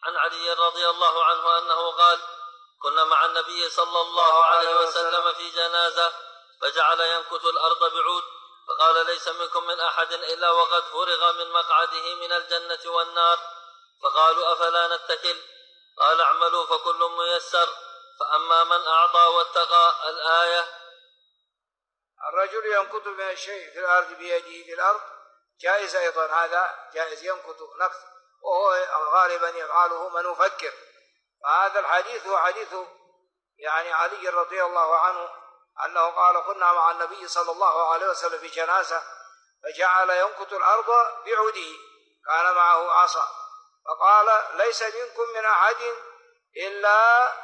عن علي رضي الله عنه أنه قال: كنا مع النبي صلى الله عليه وسلم في جنازة فجعل ينكت الأرض بعود، فقال: ليس منكم من أحد إلا وقد فرغ من مقعده من الجنة والنار. فقالوا: أفلا نتكل؟ قال: اعملوا فكل ميسر، فأما من أعطى واتقى. الآية. الرجل ينكت من الشيء في الأرض بيده في الأرض جائز أيضا، هذا جائز ينكت نكت، وهو غالبا يفعله من يفكر. فهذا الحديث هو حديث يعني علي رضي الله عنه أنه قال: كنا مع النبي صلى الله عليه وسلم في جنازة فجعل ينكت الأرض بعوده، كان معه عصا، فقال: ليس منكم من أحد إلا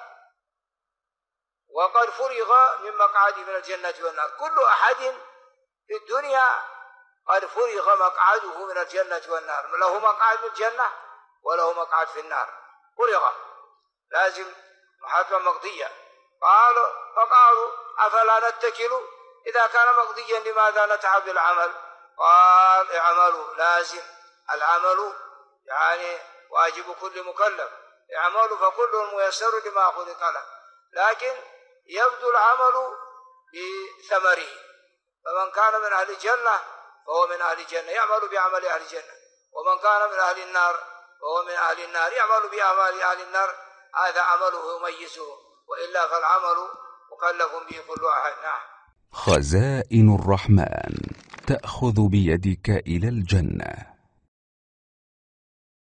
وقد فرغ من مقعد من الجنة والنار. كل أحد في الدنيا قد فرغ مقعده من الجنة والنار، له مقعد في الجنة وله مقعد في النار، فرغ لازم محاكمة مقضية. فقالوا: أفلا نتكل؟ إذا كان مقضيا لماذا نتعب بالعمل؟ قال: اعملوا، لازم العمل يعني واجب كل مكلف، اعملوا فكل ميسر لما خلق له، لكن يبدو العمل بثمره، فمن كان من أهل الجنة فهو من أهل الجنة يعمل بعمل أهل الجنة، ومن كان من أهل النار فهو من أهل النار يعمل بأعمال أهل النار، هذا عمله يميزه، وإلا فالعمل مكلف به كل أحد. نعم. خزائن الرحمن تأخذ بيدك إلى الجنة.